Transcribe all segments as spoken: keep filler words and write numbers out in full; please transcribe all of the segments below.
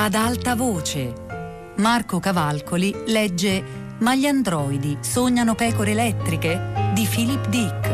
Ad alta voce. Marco Cavalcoli legge Ma gli androidi sognano pecore elettriche di Philip Dick.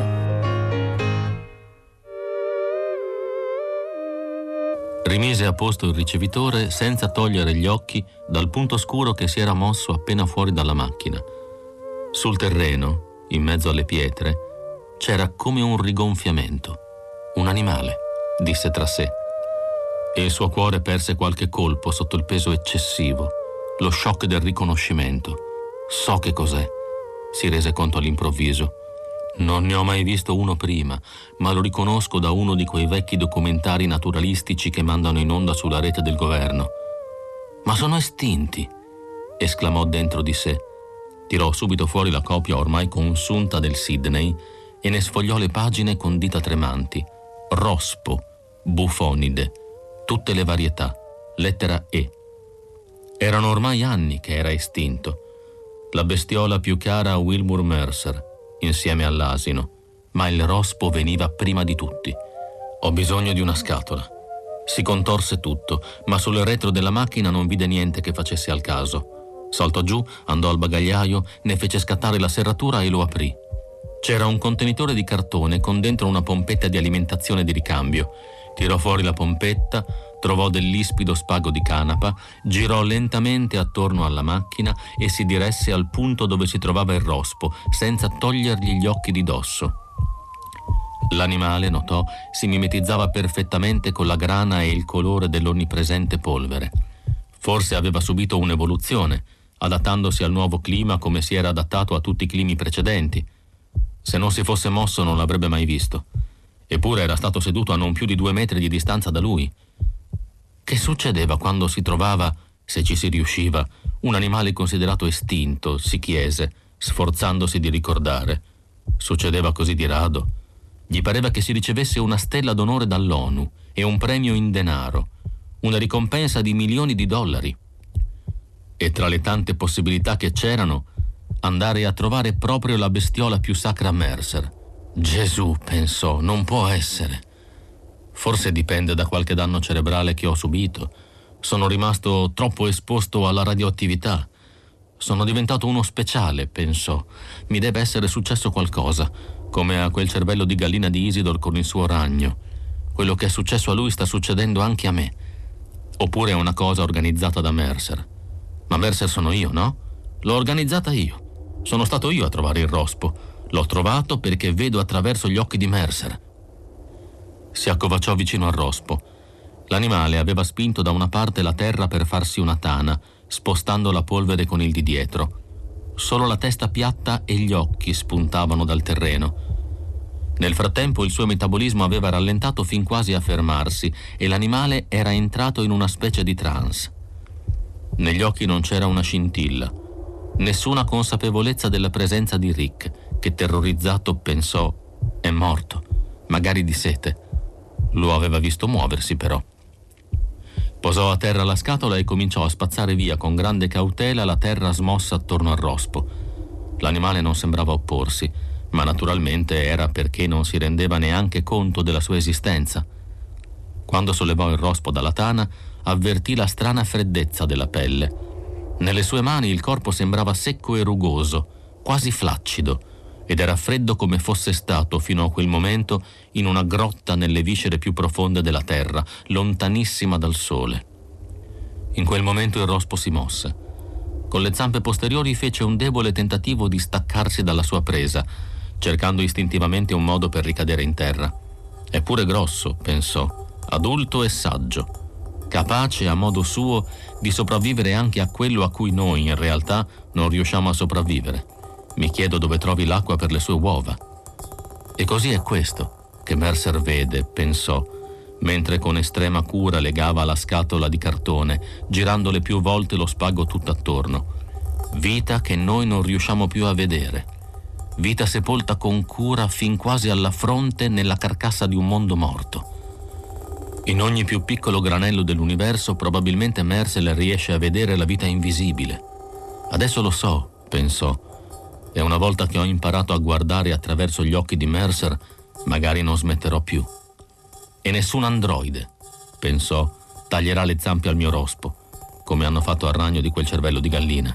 Rimise a posto il ricevitore senza togliere gli occhi dal punto scuro che si era mosso appena fuori dalla macchina. Sul terreno, in mezzo alle pietre, c'era come un rigonfiamento. Un animale, disse tra sé. E il suo cuore perse qualche colpo sotto il peso eccessivo, lo shock del riconoscimento. So che cos'è, si rese conto all'improvviso. Non ne ho mai visto uno prima, ma lo riconosco da uno di quei vecchi documentari naturalistici che mandano in onda sulla rete del governo. Ma sono estinti, esclamò dentro di sé. Tirò subito fuori la copia ormai consunta del Sydney e ne sfogliò le pagine con dita tremanti. Rospo, bufonide, tutte le varietà, lettera E. Erano ormai anni che era estinto. La bestiola più cara a Wilbur Mercer, insieme all'asino, ma il rospo veniva prima di tutti. Ho bisogno di una scatola. Si contorse tutto, ma sul retro della macchina non vide niente che facesse al caso. Saltò giù, andò al bagagliaio, ne fece scattare la serratura e lo aprì. C'era un contenitore di cartone con dentro una pompetta di alimentazione di ricambio. Tirò fuori la pompetta, trovò dell'ispido spago di canapa, girò lentamente attorno alla macchina e si diresse al punto dove si trovava il rospo, senza togliergli gli occhi di dosso. L'animale, notò, si mimetizzava perfettamente con la grana e il colore dell'onnipresente polvere. Forse aveva subito un'evoluzione, adattandosi al nuovo clima come si era adattato a tutti i climi precedenti. Se non si fosse mosso non l'avrebbe mai visto. Eppure era stato seduto a non più di due metri di distanza da lui. Che succedeva quando si trovava, se ci si riusciva, un animale considerato estinto, si chiese, sforzandosi di ricordare. Succedeva così di rado. Gli pareva che si ricevesse una stella d'onore dall'ONU e un premio in denaro, una ricompensa di milioni di dollari. E tra le tante possibilità che c'erano, andare a trovare proprio la bestiola più sacra a Mercer. Gesù, pensò, non può essere. Forse dipende da qualche danno cerebrale che ho subito. Sono rimasto troppo esposto alla radioattività. Sono diventato uno speciale, pensò. Mi deve essere successo qualcosa, come a quel cervello di gallina di Isidor con il suo ragno. Quello che è successo a lui sta succedendo anche a me. Oppure è una cosa organizzata da Mercer. Ma Mercer sono io, no? L'ho organizzata io. Sono stato io a trovare il rospo. L'ho trovato perché vedo attraverso gli occhi di Mercer. Si accovacciò vicino al rospo. L'animale aveva spinto da una parte la terra per farsi una tana, spostando la polvere con il di dietro. Solo la testa piatta e gli occhi spuntavano dal terreno. Nel frattempo il suo metabolismo aveva rallentato fin quasi a fermarsi e l'animale era entrato in una specie di trance. Negli occhi non c'era una scintilla, nessuna consapevolezza della presenza di Rick, che terrorizzato pensò: è morto, magari di sete. Lo aveva visto muoversi, però. Posò a terra la scatola e cominciò a spazzare via con grande cautela la terra smossa attorno al rospo. L'animale non sembrava opporsi, ma naturalmente era perché non si rendeva neanche conto della sua esistenza. Quando sollevò il rospo dalla tana, avvertì la strana freddezza della pelle. Nelle sue mani il corpo sembrava secco e rugoso, quasi flaccido, ed era freddo come fosse stato fino a quel momento in una grotta nelle viscere più profonde della terra, lontanissima dal sole. In quel momento il rospo si mosse. Con le zampe posteriori fece un debole tentativo di staccarsi dalla sua presa, cercando istintivamente un modo per ricadere in terra. È pure grosso, pensò, adulto e saggio, capace a modo suo di sopravvivere anche a quello a cui noi in realtà non riusciamo a sopravvivere. Mi chiedo dove trovi l'acqua per le sue uova. E così è questo che Mercer vede, pensò, mentre con estrema cura legava la scatola di cartone, girandole più volte lo spago tutt'attorno. Vita che noi non riusciamo più a vedere. Vita sepolta con cura fin quasi alla fronte nella carcassa di un mondo morto. In ogni più piccolo granello dell'universo probabilmente Mercer riesce a vedere la vita invisibile. Adesso lo so, pensò, e una volta che ho imparato a guardare attraverso gli occhi di Mercer, magari non smetterò più. E nessun androide, pensò, taglierà le zampe al mio rospo. come hanno fatto al ragno di quel cervello di gallina.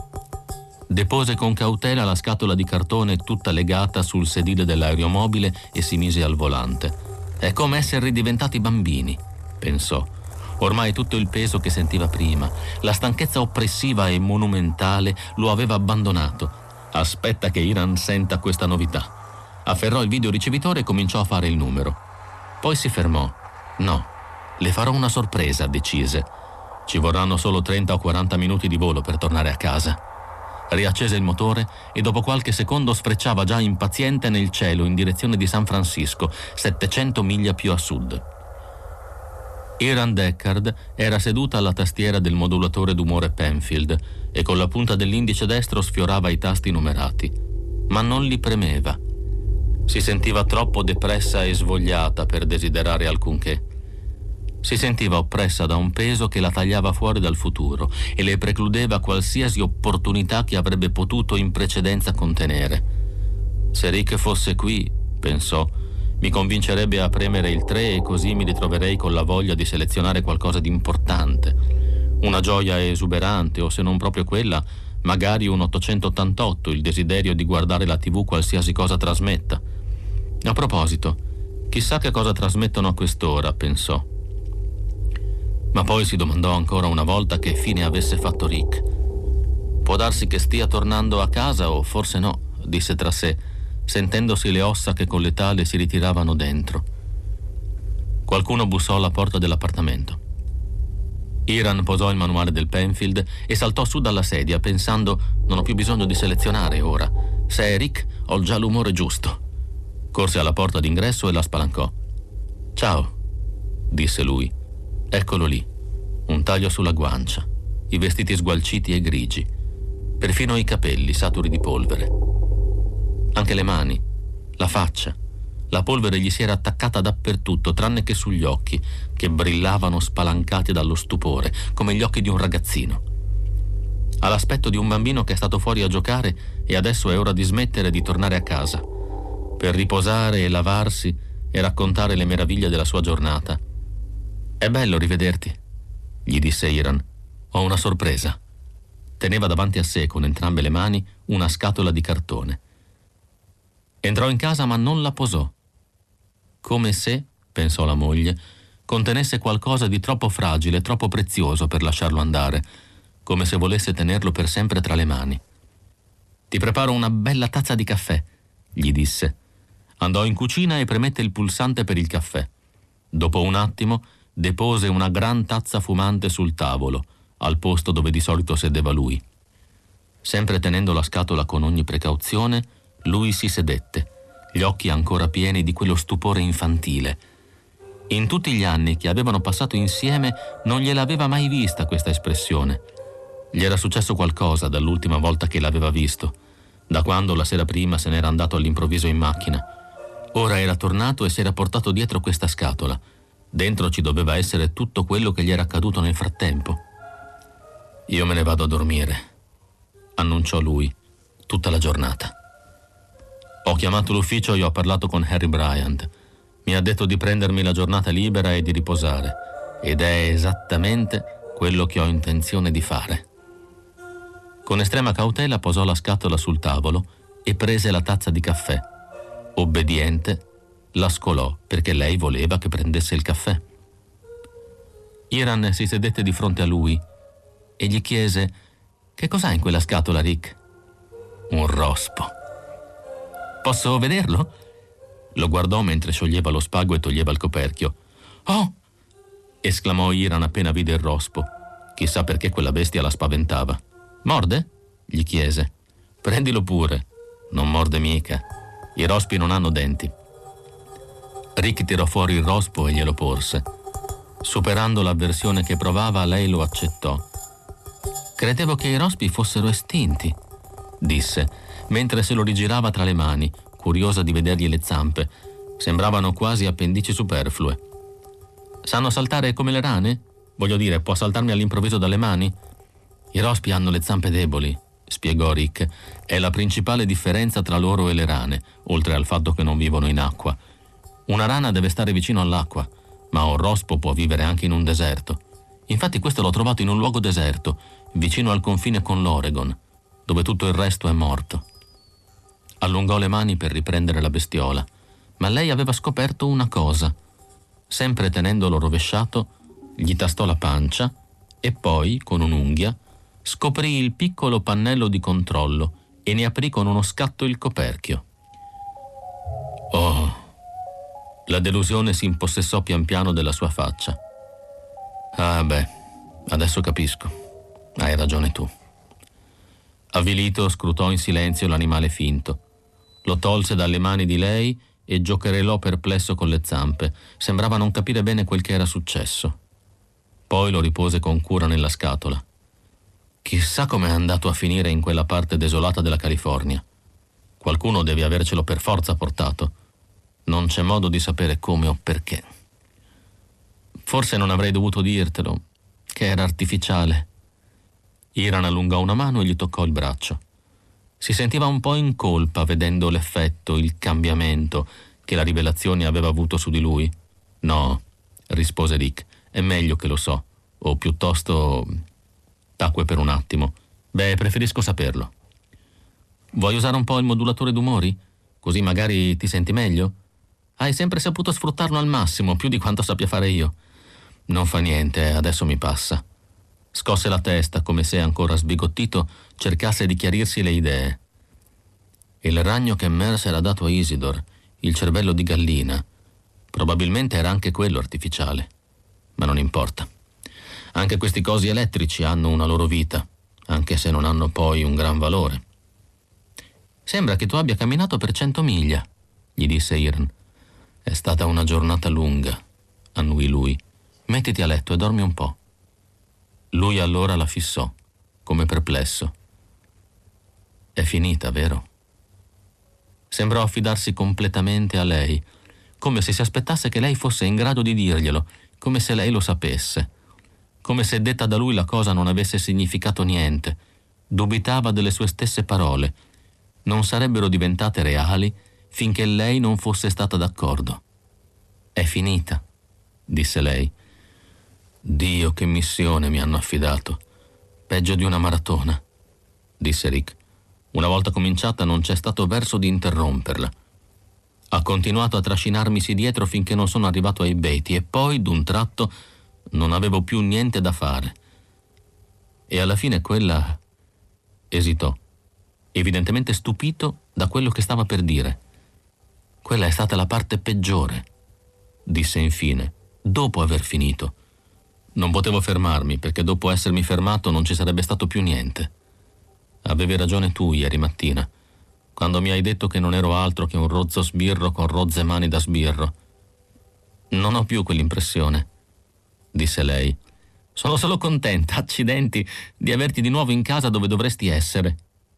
Depose con cautela la scatola di cartone tutta legata sul sedile dell'aeromobile e si mise al volante. È come essere ridiventati bambini, pensò. Ormai tutto il peso che sentiva prima, la stanchezza oppressiva e monumentale lo aveva abbandonato. Aspetta che Iran senta questa novità. Afferrò il videoricevitore e cominciò a fare il numero. Poi si fermò. No, le farò una sorpresa, decise. Ci vorranno solo trenta o quaranta minuti di volo per tornare a casa. Riaccese il motore e dopo qualche secondo sfrecciava già impaziente nel cielo in direzione di San Francisco, settecento miglia più a sud. Iran Deckard era seduta alla tastiera del modulatore d'umore Penfield e con la punta dell'indice destro sfiorava i tasti numerati, ma non li premeva. Si sentiva troppo depressa e svogliata per desiderare alcunché. Si sentiva oppressa da un peso che la tagliava fuori dal futuro e le precludeva qualsiasi opportunità che avrebbe potuto in precedenza contenere. Se Rick fosse qui, pensò, mi convincerebbe a premere il tre e così mi ritroverei con la voglia di selezionare qualcosa di importante. Una gioia esuberante o, se non proprio quella, magari un ottocentottantotto, il desiderio di guardare la tivù qualsiasi cosa trasmetta. A proposito, chissà che cosa trasmettono a quest'ora, pensò. Ma poi si domandò ancora una volta che fine avesse fatto Rick. Può darsi che stia tornando a casa o forse no, disse tra sé, sentendosi le ossa che con l'età le si ritiravano dentro. Qualcuno bussò alla porta dell'appartamento. Iran posò il manuale del Penfield e saltò su dalla sedia pensando: non ho più bisogno di selezionare ora. Se è Rick, ho già l'umore giusto. Corse alla porta d'ingresso e la spalancò. «Ciao», disse lui. Eccolo lì, un taglio sulla guancia, i vestiti sgualciti e grigi, perfino i capelli saturi di polvere. Anche le mani, la faccia, la polvere gli si era attaccata dappertutto, tranne che sugli occhi, che brillavano spalancati dallo stupore, come gli occhi di un ragazzino. Ha l'aspetto di un bambino che è stato fuori a giocare e adesso è ora di smettere di tornare a casa, per riposare e lavarsi e raccontare le meraviglie della sua giornata. «È bello rivederti», gli disse Iran. «Ho una sorpresa». Teneva davanti a sé con entrambe le mani una scatola di cartone. Entrò in casa ma non la posò. Come se, pensò la moglie, contenesse qualcosa di troppo fragile, troppo prezioso per lasciarlo andare, come se volesse tenerlo per sempre tra le mani. «Ti preparo una bella tazza di caffè», gli disse. Andò in cucina e premette il pulsante per il caffè. Dopo un attimo depose una gran tazza fumante sul tavolo, al posto dove di solito sedeva lui. Sempre tenendo la scatola con ogni precauzione, lui si sedette, gli occhi ancora pieni di quello stupore infantile. In tutti gli anni che avevano passato insieme non gliel'aveva mai vista questa espressione. Gli era successo qualcosa dall'ultima volta che l'aveva visto, da quando la sera prima se n'era andato all'improvviso in macchina. Ora era tornato e si era portato dietro questa scatola. Dentro ci doveva essere tutto quello che gli era accaduto nel frattempo. «Io me ne vado a dormire», annunciò lui, tutta la giornata. «Ho chiamato l'ufficio e ho parlato con Harry Bryant. Mi ha detto di prendermi la giornata libera e di riposare, ed è esattamente quello che ho intenzione di fare». Con estrema cautela posò la scatola sul tavolo e prese la tazza di caffè. Obbediente, la scolò perché lei voleva che prendesse il caffè. Iran si sedette di fronte a lui e gli chiese: «Che cos'ha in quella scatola, Rick?» «Un rospo». «Posso vederlo?» Lo guardò mentre scioglieva lo spago e toglieva il coperchio. «Oh!» esclamò Iran appena vide il rospo. Chissà perché quella bestia la spaventava. «Morde?» gli chiese. «Prendilo pure». «Non morde mica. I rospi non hanno denti». Rick tirò fuori il rospo e glielo porse. Superando l'avversione che provava, lei lo accettò. «Credevo che i rospi fossero estinti», disse, mentre se lo rigirava tra le mani, curiosa di vedergli le zampe. Sembravano quasi appendici superflue. «Sanno saltare come le rane? Voglio dire, può saltarmi all'improvviso dalle mani?» «I rospi hanno le zampe deboli», spiegò Rick. «È la principale differenza tra loro e le rane, oltre al fatto che non vivono in acqua. Una rana deve stare vicino all'acqua, ma un rospo può vivere anche in un deserto. Infatti questo l'ho trovato in un luogo deserto, vicino al confine con l'Oregon, dove tutto il resto è morto. Allungò le mani per riprendere la bestiola, ma lei aveva scoperto una cosa. Sempre tenendolo rovesciato, gli tastò la pancia e poi, con un'unghia, scoprì il piccolo pannello di controllo e ne aprì con uno scatto il coperchio. Oh, la delusione si impossessò pian piano della sua faccia. Ah beh, adesso capisco. Hai ragione tu. Avvilito scrutò in silenzio l'animale finto. Lo tolse dalle mani di lei e giocherellò perplesso con le zampe. Sembrava non capire bene quel che era successo. Poi lo ripose con cura nella scatola. Chissà com'è andato a finire in quella parte desolata della California. Qualcuno deve avercelo per forza portato. Non c'è modo di sapere come o perché. Forse non avrei dovuto dirtelo, che era artificiale. Hiram allungò una mano e gli toccò il braccio. Si sentiva un po' in colpa vedendo l'effetto, il cambiamento che la rivelazione aveva avuto su di lui. No, rispose Rick, è meglio che lo so, o piuttosto... Tacque per un attimo. Beh, preferisco saperlo. Vuoi usare un po' il modulatore d'umori? Così magari ti senti meglio? Hai sempre saputo sfruttarlo al massimo, più di quanto sappia fare io. Non fa niente, adesso mi passa. Scosse la testa come se, ancora sbigottito, cercasse di chiarirsi le idee. Il ragno che Mercer ha dato a Isidore, il cervello di gallina, probabilmente era anche quello artificiale. Ma non importa. Anche questi cosi elettrici hanno una loro vita, anche se non hanno poi un gran valore. Sembra che tu abbia camminato per cento miglia, gli disse Hiram. È stata una giornata lunga, annuì lui. Mettiti a letto e dormi un po'. Lui allora la fissò, come perplesso. È finita, vero? Sembrò affidarsi completamente a lei, come se si aspettasse che lei fosse in grado di dirglielo, come se lei lo sapesse, come se detta da lui la cosa non avesse significato niente. Dubitava delle sue stesse parole. Non sarebbero diventate reali finché lei non fosse stata d'accordo. È finita, disse lei. Dio, che missione mi hanno affidato. Peggio di una maratona, disse Rick. Una volta cominciata non c'è stato verso di interromperla. Ha continuato a trascinarmisi dietro finché non sono arrivato ai Beatty e poi, d'un tratto, non avevo più niente da fare. E alla fine quella... esitò, evidentemente stupito da quello che stava per dire. Quella è stata la parte peggiore, disse infine, dopo aver finito. Non potevo fermarmi, perché dopo essermi fermato non ci sarebbe stato più niente. Avevi ragione tu ieri mattina, quando mi hai detto che non ero altro che un rozzo sbirro con rozze mani da sbirro. Non ho più quell'impressione, disse lei. Sono solo contenta, accidenti, di averti di nuovo in casa dove dovresti essere.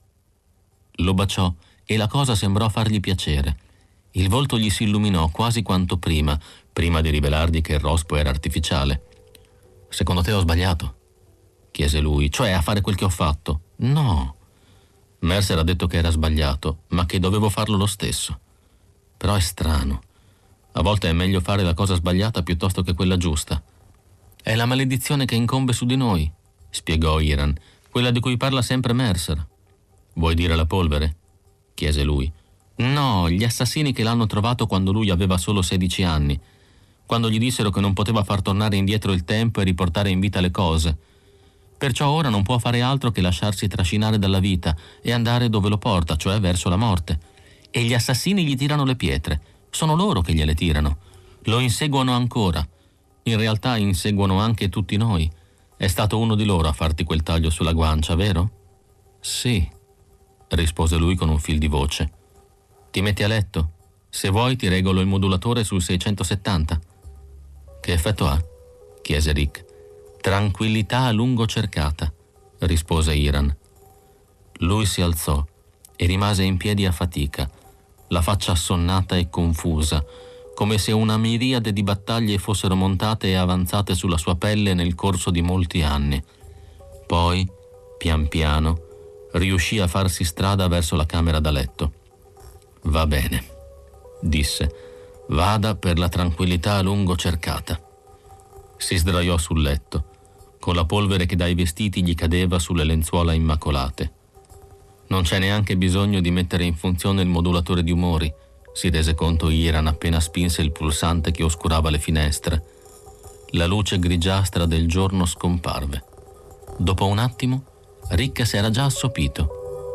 Lo baciò e la cosa sembrò fargli piacere. Il volto gli si illuminò quasi quanto prima, prima di rivelargli che il rospo era artificiale. Secondo te ho sbagliato? Chiese lui, cioè a fare quel che ho fatto? No. Mercer ha detto che era sbagliato, ma che dovevo farlo lo stesso. Però è strano. A volte è meglio fare la cosa sbagliata piuttosto che quella giusta. È la maledizione che incombe su di noi, spiegò Hiram, quella di cui parla sempre Mercer. Vuoi dire la polvere? Chiese lui. No, gli assassini che l'hanno trovato quando lui aveva solo sedici anni, quando gli dissero che non poteva far tornare indietro il tempo e riportare in vita le cose. Perciò ora non può fare altro che lasciarsi trascinare dalla vita e andare dove lo porta, cioè verso la morte. E gli assassini gli tirano le pietre. Sono loro che gliele tirano. Lo inseguono ancora. In realtà inseguono anche tutti noi. È stato uno di loro a farti quel taglio sulla guancia, vero? Sì, rispose lui con un fil di voce. Ti metti a letto? Se vuoi ti regolo il modulatore sul seicentosettanta. Che effetto ha? Chiese Rick. Tranquillità a lungo cercata, rispose Hiram. Lui si alzò e rimase in piedi a fatica, la faccia assonnata e confusa, come se una miriade di battaglie fossero montate e avanzate sulla sua pelle nel corso di molti anni. Poi, pian piano, riuscì a farsi strada verso la camera da letto. Va bene, disse, vada per la tranquillità a lungo cercata. Si sdraiò sul letto. con la polvere che dai vestiti gli cadeva sulle lenzuola immacolate. Non c'è neanche bisogno di mettere in funzione il modulatore di umori, si rese conto Hiram appena spinse il pulsante che oscurava le finestre. La luce grigiastra del giorno scomparve. Dopo un attimo, Rick si era già assopito.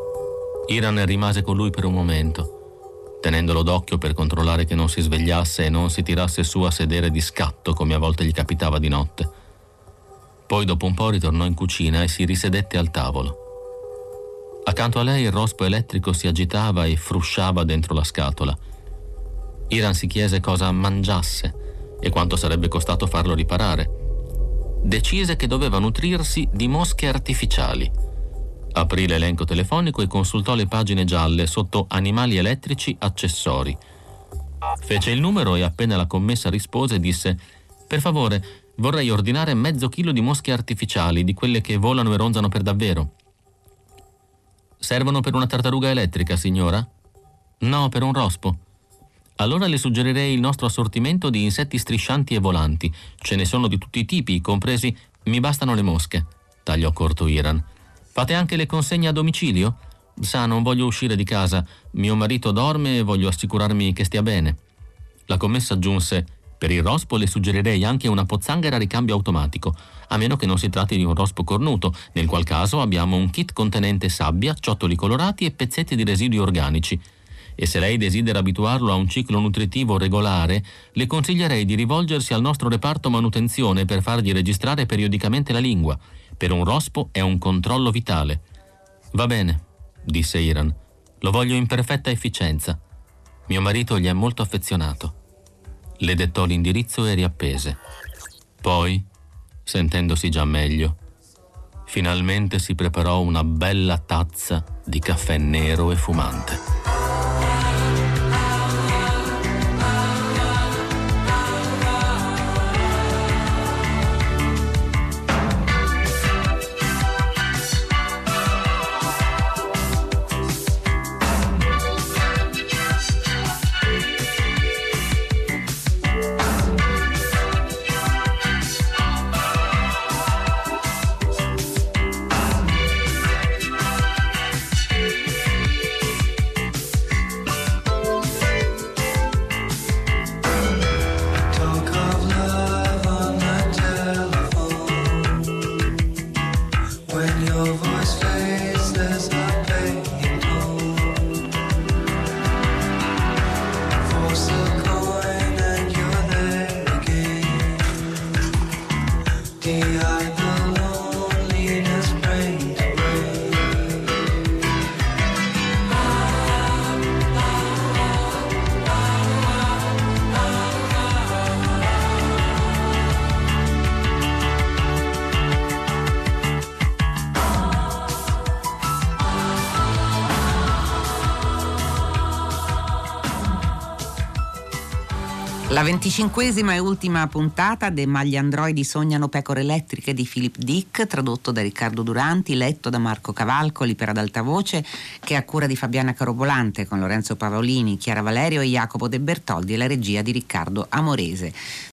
Hiram rimase con lui per un momento, tenendolo d'occhio per controllare che non si svegliasse e non si tirasse su a sedere di scatto come a volte gli capitava di notte. Poi dopo un po' ritornò in cucina e si risedette al tavolo. Accanto a lei il rospo elettrico si agitava e frusciava dentro la scatola. Hiram si chiese cosa mangiasse e quanto sarebbe costato farlo riparare. Decise che doveva nutrirsi di mosche artificiali. Aprì l'elenco telefonico e consultò le pagine gialle sotto animali elettrici accessori. Fece il numero e appena la commessa rispose disse: «Per favore, vorrei ordinare mezzo chilo di mosche artificiali, di quelle che volano e ronzano per davvero». «Servono per una tartaruga elettrica, signora?» «No, per un rospo». «Allora le suggerirei il nostro assortimento di insetti striscianti e volanti. Ce ne sono di tutti i tipi, compresi...» «Mi bastano le mosche», tagliò corto Hiram. «Fate anche le consegne a domicilio?» «Sa, non voglio uscire di casa. Mio marito dorme e voglio assicurarmi che stia bene». La commessa aggiunse: «Per il rospo le suggerirei anche una pozzanghera a ricambio automatico, a meno che non si tratti di un rospo cornuto, nel qual caso abbiamo un kit contenente sabbia, ciottoli colorati e pezzetti di residui organici. E se lei desidera abituarlo a un ciclo nutritivo regolare, le consiglierei di rivolgersi al nostro reparto manutenzione per fargli registrare periodicamente la lingua. Per un rospo è un controllo vitale». «Va bene», disse Hiram. «Lo voglio in perfetta efficienza. Mio marito gli è molto affezionato». Le dettò l'indirizzo e riappese. Poi, sentendosi già meglio, finalmente si preparò una bella tazza di caffè nero e fumante. La venticinquesima e ultima puntata de Ma gli androidi sognano pecore elettriche di Philip Dick, tradotto da Riccardo Duranti, letto da Marco Cavalcoli per Ad Alta Voce, che è a cura di Fabiana Carobolante, con Lorenzo Paolini, Chiara Valerio e Jacopo De Bertoldi, e la regia di Riccardo Amorese.